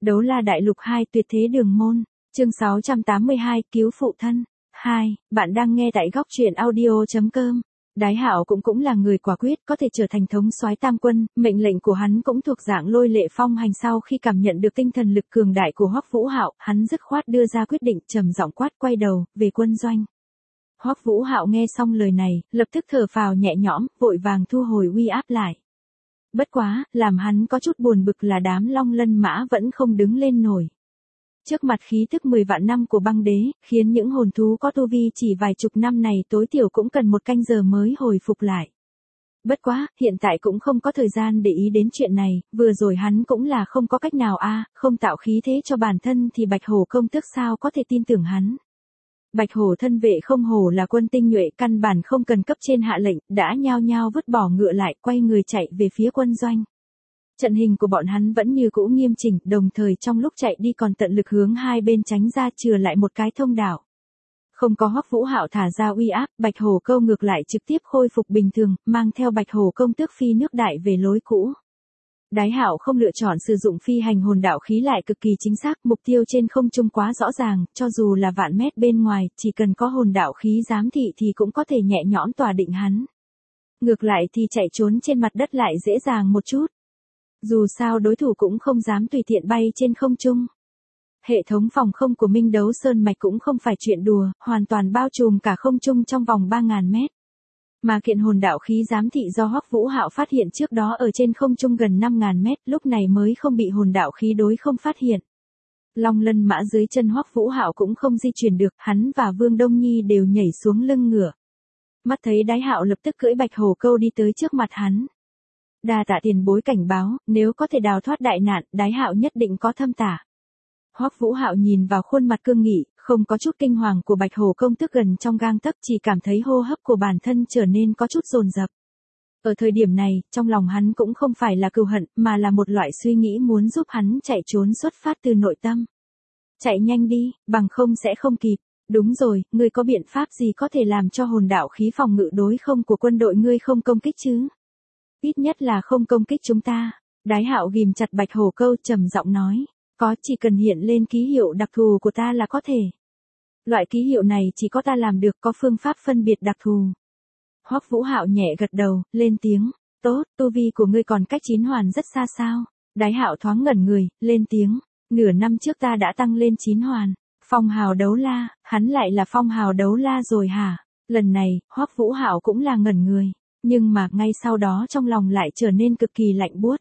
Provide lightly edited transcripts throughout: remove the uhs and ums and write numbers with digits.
Đấu La Đại Lục 2 Tuyệt Thế Đường Môn, chương 682 Cứu Phụ Thân. 2. Bạn đang nghe tại góc truyện audio.com. Đái Hạo cũng là người quả quyết, có thể trở thành thống soái tam quân, mệnh lệnh của hắn cũng thuộc dạng lôi lệ phong hành. Sau khi cảm nhận được tinh thần lực cường đại của Hoắc Vũ Hạo, hắn dứt khoát đưa ra quyết định, trầm giọng quát, quay đầu về quân doanh. Hoắc Vũ Hạo nghe xong lời này, lập tức thở phào nhẹ nhõm, vội vàng thu hồi uy áp lại. Bất quá, làm hắn có chút buồn bực là đám Long Lân mã vẫn không đứng lên nổi. Trước mặt khí tức 10 vạn năm của băng đế, khiến những hồn thú có tu vi chỉ vài chục năm này tối thiểu cũng cần một canh giờ mới hồi phục lại. Bất quá, hiện tại cũng không có thời gian để ý đến chuyện này, vừa rồi hắn cũng là không có cách nào không tạo khí thế cho bản thân thì Bạch Hổ công tước sao có thể tin tưởng hắn. Bạch Hổ thân vệ không hổ là quân tinh nhuệ, căn bản không cần cấp trên hạ lệnh, đã nhao nhao vứt bỏ ngựa lại, quay người chạy về phía quân doanh. Trận hình của bọn hắn vẫn như cũ nghiêm chỉnh, đồng thời trong lúc chạy đi còn tận lực hướng hai bên tránh ra, chừa lại một cái thông đạo. Không có Hoắc Vũ Hạo thả ra uy áp, Bạch Hổ câu ngược lại trực tiếp khôi phục bình thường, mang theo Bạch Hổ công tước phi nước đại về lối cũ. Đái Hạo không lựa chọn sử dụng phi hành hồn đạo khí lại cực kỳ chính xác, mục tiêu trên không trung quá rõ ràng, cho dù là vạn mét bên ngoài, chỉ cần có hồn đạo khí giám thị thì cũng có thể nhẹ nhõm tỏa định hắn. Ngược lại thì chạy trốn trên mặt đất lại dễ dàng một chút. Dù sao đối thủ cũng không dám tùy tiện bay trên không trung. Hệ thống phòng không của Minh Đấu Sơn Mạch cũng không phải chuyện đùa, hoàn toàn bao trùm cả không trung trong vòng 3.000 mét. Mà kiện hồn đạo khí giám thị do Hoắc Vũ Hạo phát hiện trước đó ở trên không trung gần 5.000 mét, lúc này mới không bị hồn đạo khí đối không phát hiện. Long Lân mã dưới chân Hoắc Vũ Hạo cũng không di chuyển được, hắn và Vương Đông Nhi đều nhảy xuống lưng ngựa. Mắt thấy Đái Hạo lập tức cưỡi Bạch Hổ câu đi tới trước mặt hắn. Đa tạ tiền bối cảnh báo, nếu có thể đào thoát đại nạn, Đái Hạo nhất định có thâm tả. Hoắc Vũ Hạo nhìn vào khuôn mặt cương nghị, không có chút kinh hoàng của Bạch Hổ công tước gần trong gang tấc, chỉ cảm thấy hô hấp của bản thân trở nên có chút dồn dập. Ở thời điểm này, trong lòng hắn cũng không phải là cừu hận, mà là một loại suy nghĩ muốn giúp hắn chạy trốn xuất phát từ nội tâm. Chạy nhanh đi, bằng không sẽ không kịp. Đúng rồi, ngươi có biện pháp gì có thể làm cho hồn đạo khí phòng ngự đối không của quân đội ngươi không công kích chứ? Ít nhất là không công kích chúng ta. Đái Hạo ghim chặt Bạch Hổ câu, trầm giọng nói. Có, chỉ cần hiện lên ký hiệu đặc thù của ta là có thể. Loại ký hiệu này chỉ có ta làm được, có phương pháp phân biệt đặc thù. Hoắc Vũ Hạo nhẹ gật đầu, lên tiếng. Tốt, tu vi của ngươi còn cách 9 hoàn rất xa sao? Đái Hạo thoáng ngẩn người, lên tiếng. Nửa năm trước ta đã tăng lên 9 hoàn. Phong hào đấu la, hắn lại là phong hào đấu la rồi hả? Lần này, Hoắc Vũ Hạo cũng là ngẩn người. Nhưng mà ngay sau đó trong lòng lại trở nên cực kỳ lạnh buốt.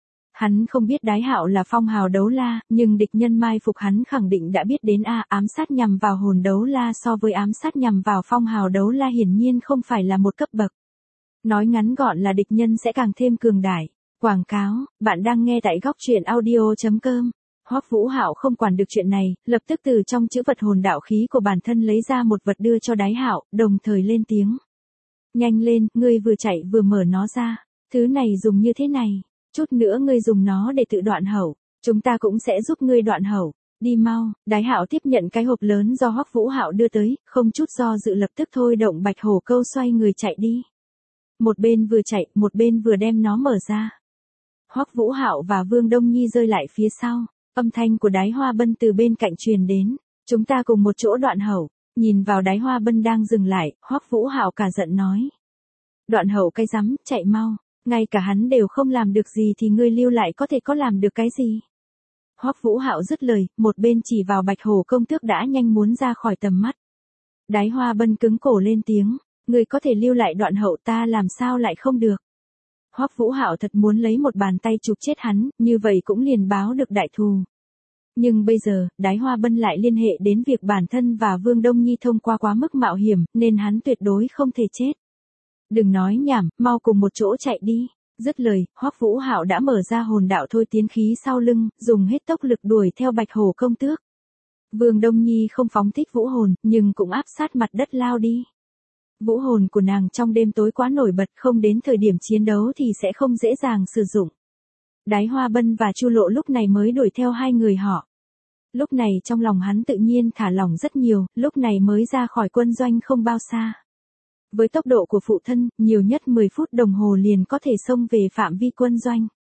Hắn không biết Đái Hạo là phong hào đấu la, nhưng địch nhân mai phục hắn khẳng định đã biết đến ám sát nhằm vào hồn đấu la so với ám sát nhằm vào phong hào đấu la hiển nhiên không phải là một cấp bậc. Nói ngắn gọn là địch nhân sẽ càng thêm cường đại. Quảng cáo, bạn đang nghe tại góc truyện audio.com. Hoắc Vũ Hạo không quản được chuyện này, lập tức từ trong chữ vật hồn đạo khí của bản thân lấy ra một vật đưa cho Đái Hạo, đồng thời lên tiếng. Nhanh lên, ngươi vừa chạy vừa mở nó ra. Thứ này dùng như thế này. Chút nữa ngươi dùng nó để tự đoạn hẩu. Chúng ta cũng sẽ giúp ngươi đoạn hẩu. Đi mau. Đái Hạo tiếp nhận cái hộp lớn do Hoắc Vũ Hạo đưa tới, không chút do dự lập tức thôi động Bạch Hổ câu xoay người chạy đi. Một bên vừa chạy, một bên vừa đem nó mở ra. Hoắc Vũ Hạo và Vương Đông Nhi rơi lại phía sau. Âm thanh của Đái Hoa Bân từ bên cạnh truyền đến. Chúng ta cùng một chỗ đoạn hẩu. Nhìn vào Đái Hoa Bân đang dừng lại, Hoắc Vũ Hạo cả giận nói. Đoạn hẩu cái rắm, chạy mau. Ngay cả hắn đều không làm được gì thì ngươi lưu lại có thể có làm được cái gì? Hoắc Vũ Hạo dứt lời, một bên chỉ vào Bạch Hổ công tước đã nhanh muốn ra khỏi tầm mắt. Đái Hoa Bân cứng cổ lên tiếng, ngươi có thể lưu lại đoạn hậu, ta làm sao lại không được? Hoắc Vũ Hạo thật muốn lấy một bàn tay chụp chết hắn, như vậy cũng liền báo được đại thù. Nhưng bây giờ, Đái Hoa Bân lại liên hệ đến việc bản thân và Vương Đông Nhi thông qua quá mức mạo hiểm, nên hắn tuyệt đối không thể chết. Đừng nói nhảm, mau cùng một chỗ chạy đi. Dứt lời, Hoắc Vũ Hạo đã mở ra hồn đạo thôi tiến khí sau lưng, dùng hết tốc lực đuổi theo Bạch Hổ công tước. Vương Đông Nhi không phóng thích vũ hồn, nhưng cũng áp sát mặt đất lao đi. Vũ hồn của nàng trong đêm tối quá nổi bật, không đến thời điểm chiến đấu thì sẽ không dễ dàng sử dụng. Đái Hoa Bân và Chu Lộ lúc này mới đuổi theo hai người họ. Lúc này trong lòng hắn tự nhiên thả lỏng rất nhiều, lúc này mới ra khỏi quân doanh không bao xa. Với tốc độ của phụ thân, nhiều nhất 10 phút đồng hồ liền có thể xông về phạm vi quân doanh.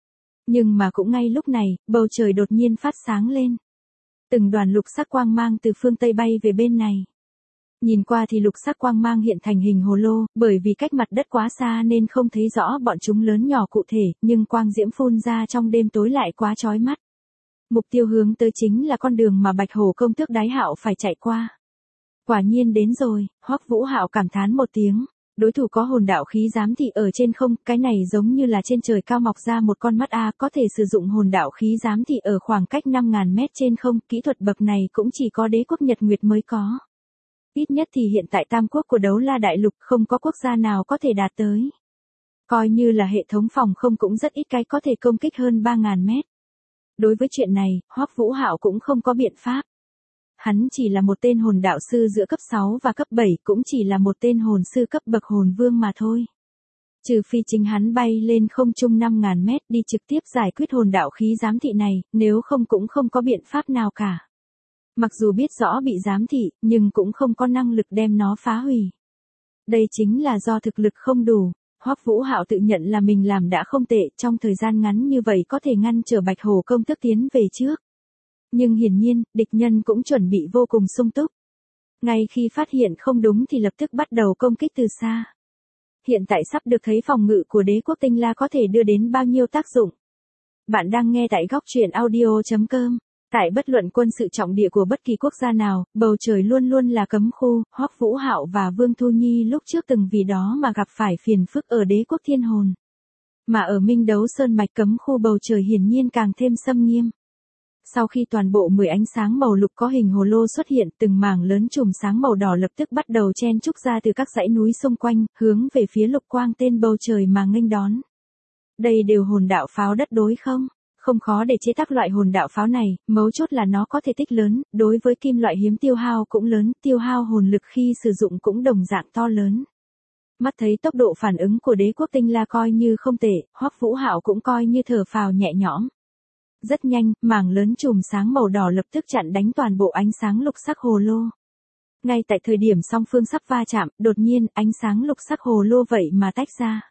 Nhưng mà cũng ngay lúc này, bầu trời đột nhiên phát sáng lên. Từng đoàn lục sắc quang mang từ phương Tây bay về bên này. Nhìn qua thì lục sắc quang mang hiện thành hình hồ lô, bởi vì cách mặt đất quá xa nên không thấy rõ bọn chúng lớn nhỏ cụ thể, nhưng quang diễm phun ra trong đêm tối lại quá chói mắt. Mục tiêu hướng tới chính là con đường mà Bạch Hổ công tước Đái Hạo phải chạy qua. Quả nhiên đến rồi, Hoắc Vũ Hạo cảm thán một tiếng. Đối thủ có hồn đạo khí giám thị ở trên không, cái này giống như là trên trời cao mọc ra một con mắt A, có thể sử dụng hồn đạo khí giám thị ở khoảng cách 5.000 mét trên không, kỹ thuật bậc này cũng chỉ có đế quốc Nhật Nguyệt mới có. Ít nhất thì hiện tại tam quốc của Đấu La Đại Lục không có quốc gia nào có thể đạt tới. Coi như là hệ thống phòng không cũng rất ít cái có thể công kích hơn 3.000 mét. Đối với chuyện này, Hoắc Vũ Hạo cũng không có biện pháp. Hắn chỉ là một tên hồn đạo sư giữa cấp 6 và cấp 7, cũng chỉ là một tên hồn sư cấp bậc hồn vương mà thôi. Trừ phi chính hắn bay lên không trung 5.000 mét đi trực tiếp giải quyết hồn đạo khí giám thị này, nếu không cũng không có biện pháp nào cả. Mặc dù biết rõ bị giám thị, nhưng cũng không có năng lực đem nó phá hủy. Đây chính là do thực lực không đủ. Hoắc Vũ Hạo tự nhận là mình làm đã không tệ, trong thời gian ngắn như vậy có thể ngăn trở Bạch Hổ công tước tiến về trước. Nhưng hiển nhiên, địch nhân cũng chuẩn bị vô cùng sung túc. Ngay khi phát hiện không đúng thì lập tức bắt đầu công kích từ xa. Hiện tại sắp được thấy phòng ngự của đế quốc Tinh La có thể đưa đến bao nhiêu tác dụng. Bạn đang nghe tại góc truyện audio.com. Tại bất luận quân sự trọng địa của bất kỳ quốc gia nào, bầu trời luôn luôn là cấm khu. Hoắc Vũ Hạo và Vương Thu Nhi lúc trước từng vì đó mà gặp phải phiền phức ở đế quốc Thiên Hồn. Mà ở Minh Đấu Sơn mạch cấm khu bầu trời hiển nhiên càng thêm xâm nghiêm. Sau khi toàn bộ 10 ánh sáng màu lục có hình hồ lô xuất hiện, từng mảng lớn chùm sáng màu đỏ lập tức bắt đầu chen chúc ra từ các dãy núi xung quanh, hướng về phía lục quang tên bầu trời mà nghênh đón. Đây đều hồn đạo pháo đất đối không? Không khó để chế tác loại hồn đạo pháo này, mấu chốt là nó có thể tích lớn, đối với kim loại hiếm tiêu hao cũng lớn, tiêu hao hồn lực khi sử dụng cũng đồng dạng to lớn. Mắt thấy tốc độ phản ứng của đế quốc Tinh La coi như không tệ, Hoắc Vũ Hạo cũng coi như thở phào nhẹ nhõm. Rất nhanh, mảng lớn chùm sáng màu đỏ lập tức chặn đánh toàn bộ ánh sáng lục sắc hồ lô. Ngay tại thời điểm song phương sắp va chạm, đột nhiên, ánh sáng lục sắc hồ lô vậy mà tách ra.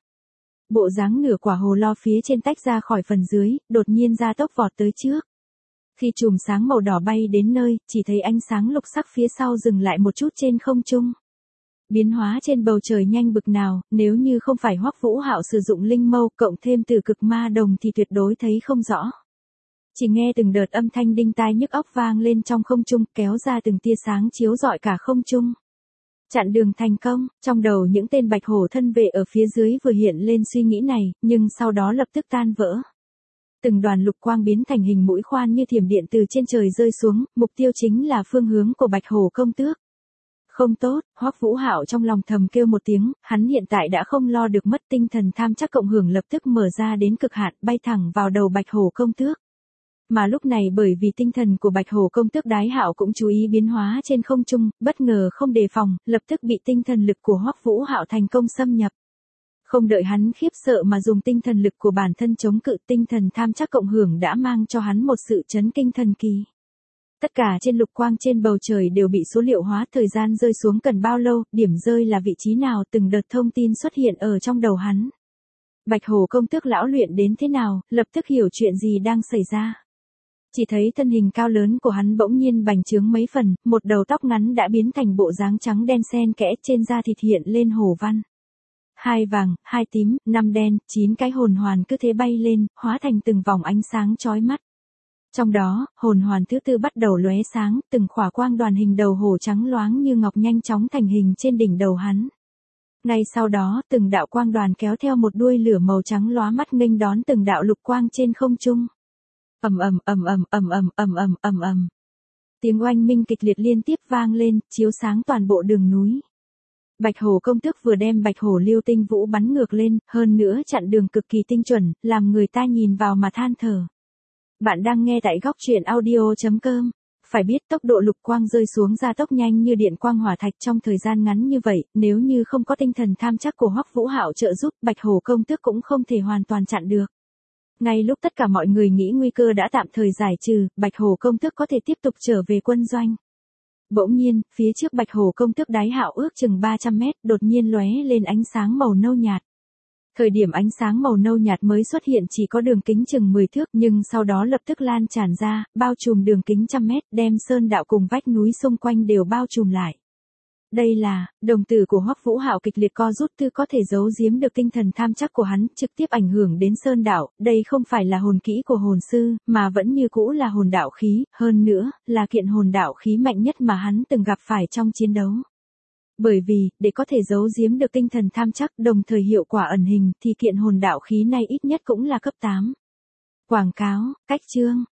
Bộ dáng nửa quả hồ lô phía trên tách ra khỏi phần dưới, đột nhiên ra tốc vọt tới trước. Khi chùm sáng màu đỏ bay đến nơi, chỉ thấy ánh sáng lục sắc phía sau dừng lại một chút trên không trung. Biến hóa trên bầu trời nhanh bực nào, nếu như không phải Hoắc Vũ Hạo sử dụng linh mâu cộng thêm từ cực ma đồng thì tuyệt đối thấy không rõ. Chỉ nghe từng đợt âm thanh đinh tai nhức óc vang lên trong không trung, kéo ra từng tia sáng chiếu rọi cả không trung. Chặn đường thành công, trong đầu những tên Bạch Hổ thân vệ ở phía dưới vừa hiện lên suy nghĩ này, nhưng sau đó lập tức tan vỡ. Từng đoàn lục quang biến thành hình mũi khoan như thiểm điện từ trên trời rơi xuống, mục tiêu chính là phương hướng của Bạch Hổ công tước. Không tốt, Hoắc Vũ Hạo trong lòng thầm kêu một tiếng, hắn hiện tại đã không lo được mất tinh thần tham chắc cộng hưởng lập tức mở ra đến cực hạn, bay thẳng vào đầu Bạch Hổ công tước. Mà lúc này bởi vì tinh thần của Bạch Hổ công tước Đái Hạo cũng chú ý biến hóa trên không trung, bất ngờ không đề phòng, lập tức bị tinh thần lực của Hoắc Vũ Hạo thành công xâm nhập. Không đợi hắn khiếp sợ mà dùng tinh thần lực của bản thân chống cự, tinh thần tham chắc cộng hưởng đã mang cho hắn một sự chấn kinh thần kỳ. Tất cả trên lục quang trên bầu trời đều bị số liệu hóa, thời gian rơi xuống cần bao lâu, điểm rơi là vị trí nào, từng đợt thông tin xuất hiện ở trong đầu hắn. Bạch Hổ công tước lão luyện đến thế nào, lập tức hiểu chuyện gì đang xảy ra. Chỉ thấy thân hình cao lớn của hắn bỗng nhiên bành trướng mấy phần, một đầu tóc ngắn đã biến thành bộ dáng trắng đen xen kẽ, trên da thịt hiện lên hổ văn. 2 vàng, 2 tím, 5 đen, 9 cái hồn hoàn cứ thế bay lên, hóa thành từng vòng ánh sáng chói mắt. Trong đó, hồn hoàn thứ tư bắt đầu lóe sáng, từng khỏa quang đoàn hình đầu hổ trắng loáng như ngọc nhanh chóng thành hình trên đỉnh đầu hắn. Ngay sau đó, từng đạo quang đoàn kéo theo một đuôi lửa màu trắng lóa mắt nghênh đón từng đạo lục quang trên không trung. Ầm ầm ầm ầm ầm ầm ầm ầm ầm ầm. Tiếng oanh minh kịch liệt liên tiếp vang lên, chiếu sáng toàn bộ đường núi. Bạch Hổ công tước vừa đem Bạch Hổ Lưu Tinh Vũ bắn ngược lên, hơn nữa chặn đường cực kỳ tinh chuẩn, làm người ta nhìn vào mà than thở. Bạn đang nghe tại góc truyện audio.com. Phải biết tốc độ lục quang rơi xuống ra tốc nhanh như điện quang hỏa thạch trong thời gian ngắn như vậy, nếu như không có tinh thần tham chắc của Hoắc Vũ Hạo trợ giúp, Bạch Hổ công tước cũng không thể hoàn toàn chặn được. Ngay lúc tất cả mọi người nghĩ nguy cơ đã tạm thời giải trừ, Bạch Hổ công tước có thể tiếp tục trở về quân doanh. Bỗng nhiên, phía trước Bạch Hổ công tước Đái Hạo ước chừng 300 mét, đột nhiên lóe lên ánh sáng màu nâu nhạt. Thời điểm ánh sáng màu nâu nhạt mới xuất hiện chỉ có đường kính chừng 10 thước nhưng sau đó lập tức lan tràn ra, bao trùm đường kính trăm mét, đem sơn đạo cùng vách núi xung quanh đều bao trùm lại. Đây là, đồng tử của Hoắc Vũ Hạo kịch liệt co rút tư có thể giấu giếm được tinh thần tham chắc của hắn, trực tiếp ảnh hưởng đến sơn đạo, đây không phải là hồn kỹ của hồn sư, mà vẫn như cũ là hồn đạo khí, hơn nữa, là kiện hồn đạo khí mạnh nhất mà hắn từng gặp phải trong chiến đấu. Bởi vì, để có thể giấu giếm được tinh thần tham chắc đồng thời hiệu quả ẩn hình thì kiện hồn đạo khí này ít nhất cũng là cấp 8. Quảng cáo, cách chương,